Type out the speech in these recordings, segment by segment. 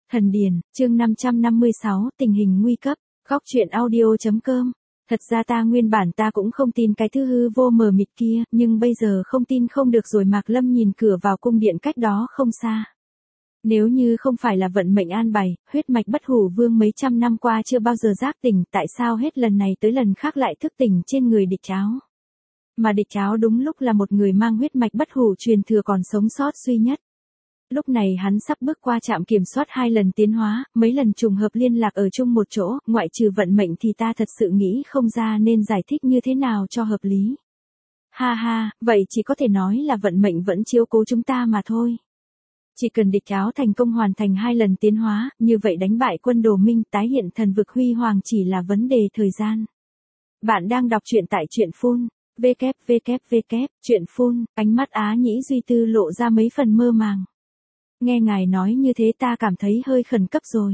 Thần Điền, chương 556, tình hình nguy cấp, góc truyện audio.com. Thật ra ta nguyên bản ta cũng không tin cái thứ hư vô mờ mịt kia, nhưng bây giờ không tin không được rồi. Mạc Lâm nhìn cửa vào cung điện cách đó không xa. Nếu như không phải là vận mệnh an bài, huyết mạch bất hủ vương mấy trăm năm qua chưa bao giờ giác tỉnh, tại sao hết lần này tới lần khác lại thức tỉnh trên người địch Cháo? Mà địch Cháo đúng lúc là một người mang huyết mạch bất hủ truyền thừa còn sống sót duy nhất. Lúc này hắn sắp bước qua trạm kiểm soát 2 lần tiến hóa, mấy lần trùng hợp liên lạc ở chung một chỗ, ngoại trừ vận mệnh thì ta thật sự nghĩ không ra nên giải thích như thế nào cho hợp lý. Ha ha, vậy chỉ có thể nói là vận mệnh vẫn chiếu cố chúng ta mà thôi. Chỉ cần địch Cháo thành công hoàn thành 2 lần tiến hóa, như vậy đánh bại quân Đồ Minh, tái hiện thần vực huy hoàng chỉ là vấn đề thời gian. Bạn đang đọc truyện tại truyện Phun, truyện Phun, ánh mắt Á Nhĩ Duy Tư lộ ra mấy phần mơ màng. Nghe ngài nói như thế ta cảm thấy hơi khẩn cấp rồi.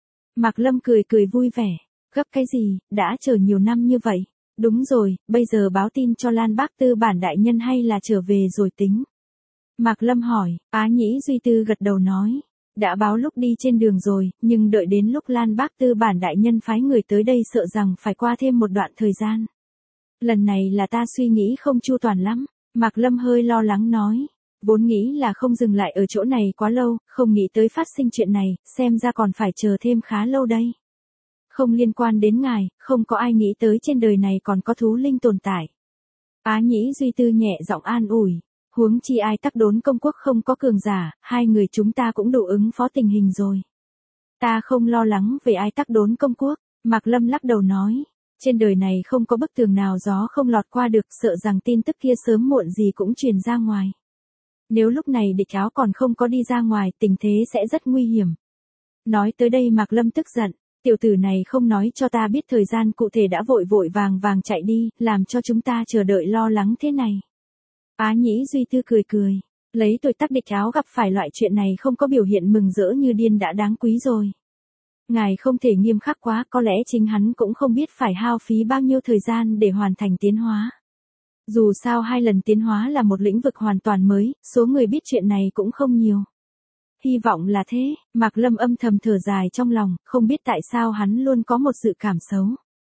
Mạc Lâm cười cười vui vẻ. Gấp cái gì, đã chờ nhiều năm như vậy. Đúng rồi, bây giờ báo tin cho Lan Bác Tư bản đại nhân hay là trở về rồi tính? Mạc Lâm hỏi, Á Nhĩ Duy Tư gật đầu nói. Đã báo lúc đi trên đường rồi, nhưng đợi đến lúc Lan Bác Tư bản đại nhân phái người tới đây sợ rằng phải qua thêm một đoạn thời gian. Lần này là ta suy nghĩ không chu toàn lắm. Mạc Lâm hơi lo lắng nói. Vốn nghĩ là không dừng lại ở chỗ này quá lâu, không nghĩ tới phát sinh chuyện này, xem ra còn phải chờ thêm khá lâu đây. Không liên quan đến ngài, không có ai nghĩ tới trên đời này còn có thú linh tồn tại. Á Nhĩ Duy Tư nhẹ giọng an ủi, huống chi Ai Tắc Đốn công quốc không có cường giả, hai người chúng ta cũng đủ ứng phó tình hình rồi. Ta không lo lắng về Ai Tắc Đốn công quốc, Mạc Lâm lắc đầu nói. Trên đời này không có bức tường nào gió không lọt qua được, sợ rằng tin tức kia sớm muộn gì cũng truyền ra ngoài. Nếu lúc này địch Cháo còn không có đi ra ngoài, tình thế sẽ rất nguy hiểm. Nói tới đây Mạc Lâm tức giận, tiểu tử này không nói cho ta biết thời gian cụ thể đã vội vội vàng chạy đi, làm cho chúng ta chờ đợi lo lắng thế này. Á Nhĩ Duy Tư cười cười, lấy tuổi tác địch Cháo gặp phải loại chuyện này không có biểu hiện mừng rỡ như điên đã đáng quý rồi. Ngài không thể nghiêm khắc quá, có lẽ chính hắn cũng không biết phải hao phí bao nhiêu thời gian để hoàn thành tiến hóa. Dù sao 2 lần tiến hóa là một lĩnh vực hoàn toàn mới, số người biết chuyện này cũng không nhiều. Hy vọng là thế, Mạc Lâm âm thầm thở dài trong lòng, không biết tại sao hắn luôn có một dự cảm xấu.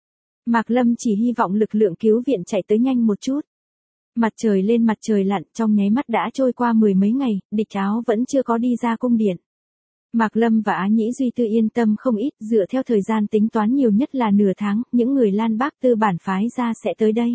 Mạc Lâm chỉ hy vọng lực lượng cứu viện chạy tới nhanh một chút. Mặt trời lên mặt trời lặn, trong nháy mắt đã trôi qua 10 mấy ngày, địch Cháo vẫn chưa có đi ra cung điện. Mạc Lâm và Á Nhĩ Duy Tư yên tâm không ít, dựa theo thời gian tính toán nhiều nhất là nửa tháng, những người Lan Bác Tư bản phái ra sẽ tới đây.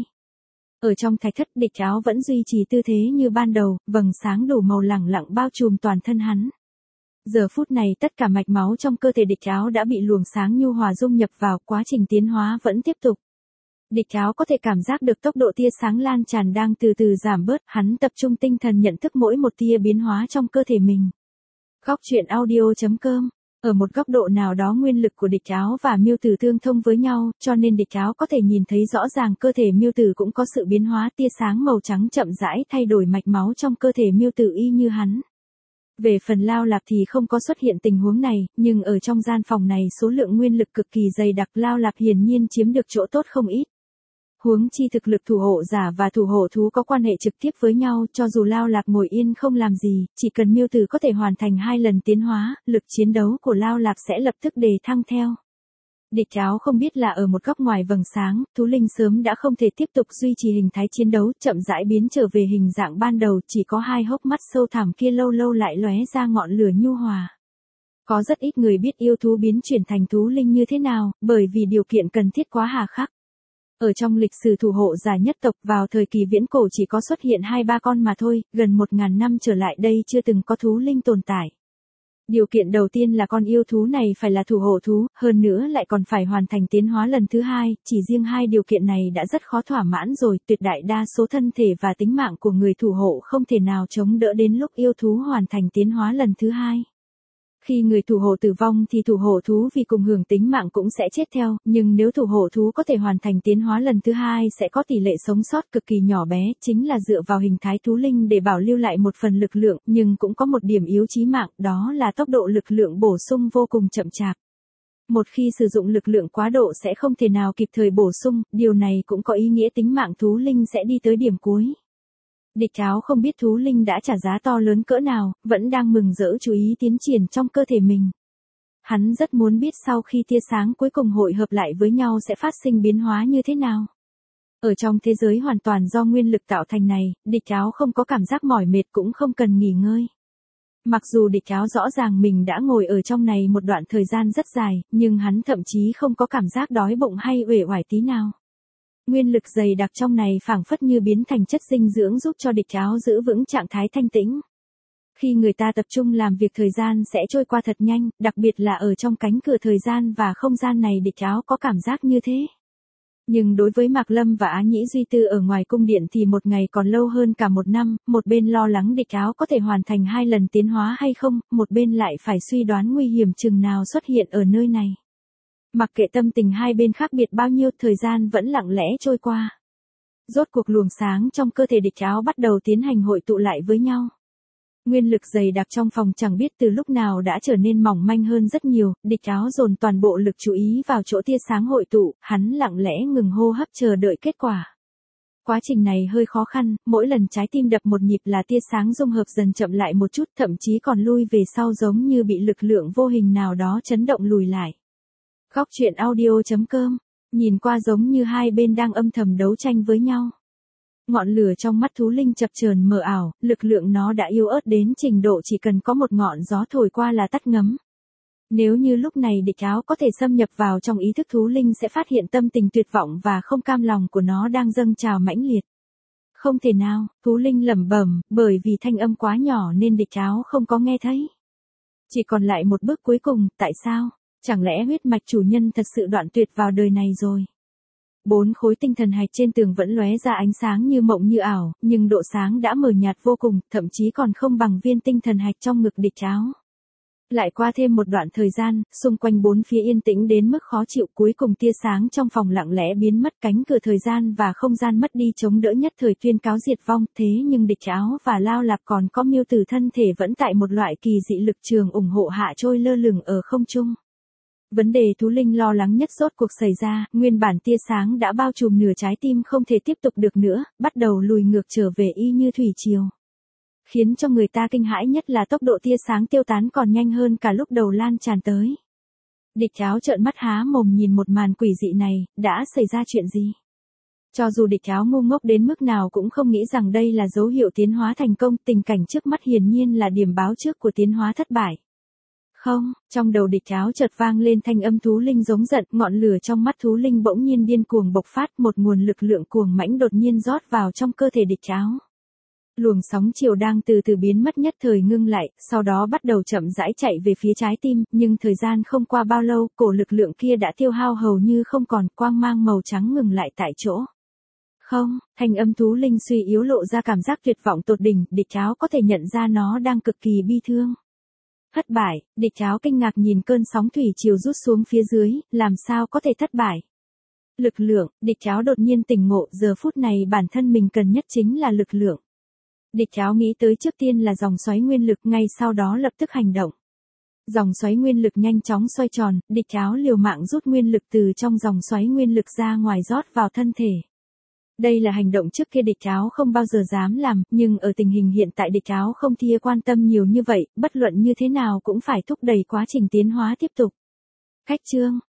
Ở trong thạch thất địch Cháo vẫn duy trì tư thế như ban đầu, vầng sáng đủ màu lẳng lặng bao trùm toàn thân hắn. Giờ phút này tất cả mạch máu trong cơ thể địch Cháo đã bị luồng sáng nhu hòa dung nhập vào, quá trình tiến hóa vẫn tiếp tục. Địch Cháo có thể cảm giác được tốc độ tia sáng lan tràn đang từ từ giảm bớt, hắn tập trung tinh thần nhận thức mỗi một tia biến hóa trong cơ thể mình. Góc truyện audio.com. Ở một góc độ nào đó nguyên lực của địch Cháo và Miêu Tử tương thông với nhau, cho nên địch Cháo có thể nhìn thấy rõ ràng cơ thể Miêu Tử cũng có sự biến hóa, tia sáng màu trắng chậm rãi thay đổi mạch máu trong cơ thể Miêu Tử y như hắn. Về phần Lao Lạp thì không có xuất hiện tình huống này, nhưng ở trong gian phòng này số lượng nguyên lực cực kỳ dày đặc, Lao Lạp hiển nhiên chiếm được chỗ tốt không ít. Huống chi thực lực thủ hộ giả và thủ hộ thú có quan hệ trực tiếp với nhau, cho dù Lao Lạp ngồi yên không làm gì, chỉ cần Miêu Tử có thể hoàn thành 2 lần tiến hóa, lực chiến đấu của Lao Lạp sẽ lập tức đề thăng theo. Địch Cháo không biết là ở một góc ngoài vầng sáng, thú linh sớm đã không thể tiếp tục duy trì hình thái chiến đấu, chậm rãi biến trở về hình dạng ban đầu, chỉ có 2 hốc mắt sâu thẳm kia lâu lâu lại lóe ra ngọn lửa nhu hòa. Có rất ít người biết yêu thú biến chuyển thành thú linh như thế nào, bởi vì điều kiện cần thiết quá hà khắc. Ở trong lịch sử thủ hộ giả nhất tộc vào thời kỳ viễn cổ chỉ có xuất hiện 2-3 con mà thôi, gần 1000 năm trở lại đây chưa từng có thú linh tồn tại. Điều kiện đầu tiên là con yêu thú này phải là thủ hộ thú, hơn nữa lại còn phải hoàn thành tiến hóa lần thứ 2, chỉ riêng 2 điều kiện này đã rất khó thỏa mãn rồi, tuyệt đại đa số thân thể và tính mạng của người thủ hộ không thể nào chống đỡ đến lúc yêu thú hoàn thành tiến hóa lần thứ 2. Khi người thủ hộ tử vong thì thủ hộ thú vì cùng hưởng tính mạng cũng sẽ chết theo, nhưng nếu thủ hộ thú có thể hoàn thành tiến hóa lần thứ 2 sẽ có tỷ lệ sống sót cực kỳ nhỏ bé, chính là dựa vào hình thái thú linh để bảo lưu lại một phần lực lượng, nhưng cũng có một điểm yếu chí mạng, đó là tốc độ lực lượng bổ sung vô cùng chậm chạp. Một khi sử dụng lực lượng quá độ sẽ không thể nào kịp thời bổ sung, điều này cũng có ý nghĩa tính mạng thú linh sẽ đi tới điểm cuối. Địch Cháo không biết thú linh đã trả giá to lớn cỡ nào, vẫn đang mừng rỡ chú ý tiến triển trong cơ thể mình. Hắn rất muốn biết sau khi tia sáng cuối cùng hội hợp lại với nhau sẽ phát sinh biến hóa như thế nào. Ở trong thế giới hoàn toàn do nguyên lực tạo thành này, địch áo không có cảm giác mỏi mệt cũng không cần nghỉ ngơi. Mặc dù địch áo rõ ràng mình đã ngồi ở trong này một đoạn thời gian rất dài, nhưng hắn thậm chí không có cảm giác đói bụng hay uể oải tí nào. Nguyên lực dày đặc trong này phảng phất như biến thành chất dinh dưỡng giúp cho địch áo giữ vững trạng thái thanh tĩnh. Khi người ta tập trung làm việc thời gian sẽ trôi qua thật nhanh, đặc biệt là ở trong cánh cửa thời gian và không gian này địch áo có cảm giác như thế. Nhưng đối với Mạc Lâm và Á Nhĩ Duy Tư ở ngoài cung điện thì một ngày còn lâu hơn cả một năm, một bên lo lắng địch áo có thể hoàn thành 2 lần tiến hóa hay không, một bên lại phải suy đoán nguy hiểm chừng nào xuất hiện ở nơi này. Mặc kệ tâm tình hai bên khác biệt bao nhiêu, thời gian vẫn lặng lẽ trôi qua. Rốt cuộc luồng sáng trong cơ thể địch áo bắt đầu tiến hành hội tụ lại với nhau. Nguyên lực dày đặc trong phòng chẳng biết từ lúc nào đã trở nên mỏng manh hơn rất nhiều, địch áo dồn toàn bộ lực chú ý vào chỗ tia sáng hội tụ, hắn lặng lẽ ngừng hô hấp chờ đợi kết quả. Quá trình này hơi khó khăn, mỗi lần trái tim đập một nhịp là tia sáng dung hợp dần chậm lại một chút, thậm chí còn lui về sau giống như bị lực lượng vô hình nào đó chấn động lùi lại. Góc truyện audio.com, nhìn qua giống như hai bên đang âm thầm đấu tranh với nhau. Ngọn lửa trong mắt thú linh chập chờn mờ ảo, lực lượng nó đã yếu ớt đến trình độ chỉ cần có một ngọn gió thổi qua là tắt ngấm. Nếu như lúc này địch áo có thể xâm nhập vào trong ý thức thú linh sẽ phát hiện tâm tình tuyệt vọng và không cam lòng của nó đang dâng trào mãnh liệt. Không thể nào, thú linh lẩm bẩm, bởi vì thanh âm quá nhỏ nên địch áo không có nghe thấy. Chỉ còn lại một bước cuối cùng, tại sao? Chẳng lẽ huyết mạch chủ nhân thật sự đoạn tuyệt vào đời này rồi? 4 khối tinh thần hạch trên tường vẫn lóe ra ánh sáng như mộng như ảo, nhưng độ sáng đã mờ nhạt vô cùng, thậm chí còn không bằng viên tinh thần hạch trong ngực địch áo. Lại qua thêm một đoạn thời gian, xung quanh bốn phía yên tĩnh đến mức khó chịu, cuối cùng tia sáng trong phòng lặng lẽ biến mất, cánh cửa thời gian và không gian mất đi chống đỡ nhất thời tuyên cáo diệt vong, thế nhưng địch áo và Lao Lạp còn có Miêu Tử thân thể vẫn tại một loại kỳ dị lực trường ủng hộ hạ trôi lơ lửng ở không trung. Vấn đề thú linh lo lắng nhất rốt cuộc xảy ra, nguyên bản tia sáng đã bao trùm nửa trái tim không thể tiếp tục được nữa, bắt đầu lùi ngược trở về y như thủy triều. Khiến cho người ta kinh hãi nhất là tốc độ tia sáng tiêu tán còn nhanh hơn cả lúc đầu lan tràn tới. Địch áo trợn mắt há mồm nhìn một màn quỷ dị này, đã xảy ra chuyện gì? Cho dù địch áo ngu ngốc đến mức nào cũng không nghĩ rằng đây là dấu hiệu tiến hóa thành công, tình cảnh trước mắt hiển nhiên là điểm báo trước của tiến hóa thất bại. Không, trong đầu địch áo chợt vang lên thanh âm thú linh giống giận, ngọn lửa trong mắt thú linh bỗng nhiên điên cuồng bộc phát, một nguồn lực lượng cuồng mãnh đột nhiên rót vào trong cơ thể địch áo. Luồng sóng chiều đang từ từ biến mất nhất thời ngưng lại, sau đó bắt đầu chậm rãi chạy về phía trái tim, nhưng thời gian không qua bao lâu, cổ lực lượng kia đã tiêu hao hầu như không còn, quang mang màu trắng ngừng lại tại chỗ. Không, thanh âm thú linh suy yếu lộ ra cảm giác tuyệt vọng tột đỉnh, địch áo có thể nhận ra nó đang cực kỳ bi thương. Thất bại, địch áo kinh ngạc nhìn cơn sóng thủy chiều rút xuống phía dưới, làm sao có thể thất bại. Lực lượng, địch áo đột nhiên tỉnh ngộ, giờ phút này bản thân mình cần nhất chính là lực lượng. Địch áo nghĩ tới trước tiên là dòng xoáy nguyên lực, ngay sau đó lập tức hành động. Dòng xoáy nguyên lực nhanh chóng xoay tròn, địch áo liều mạng rút nguyên lực từ trong dòng xoáy nguyên lực ra ngoài rót vào thân thể. Đây là hành động trước kia địch áo không bao giờ dám làm, nhưng ở tình hình hiện tại địch áo không thia quan tâm nhiều như vậy, bất luận như thế nào cũng phải thúc đẩy quá trình tiến hóa tiếp tục. Cách chương,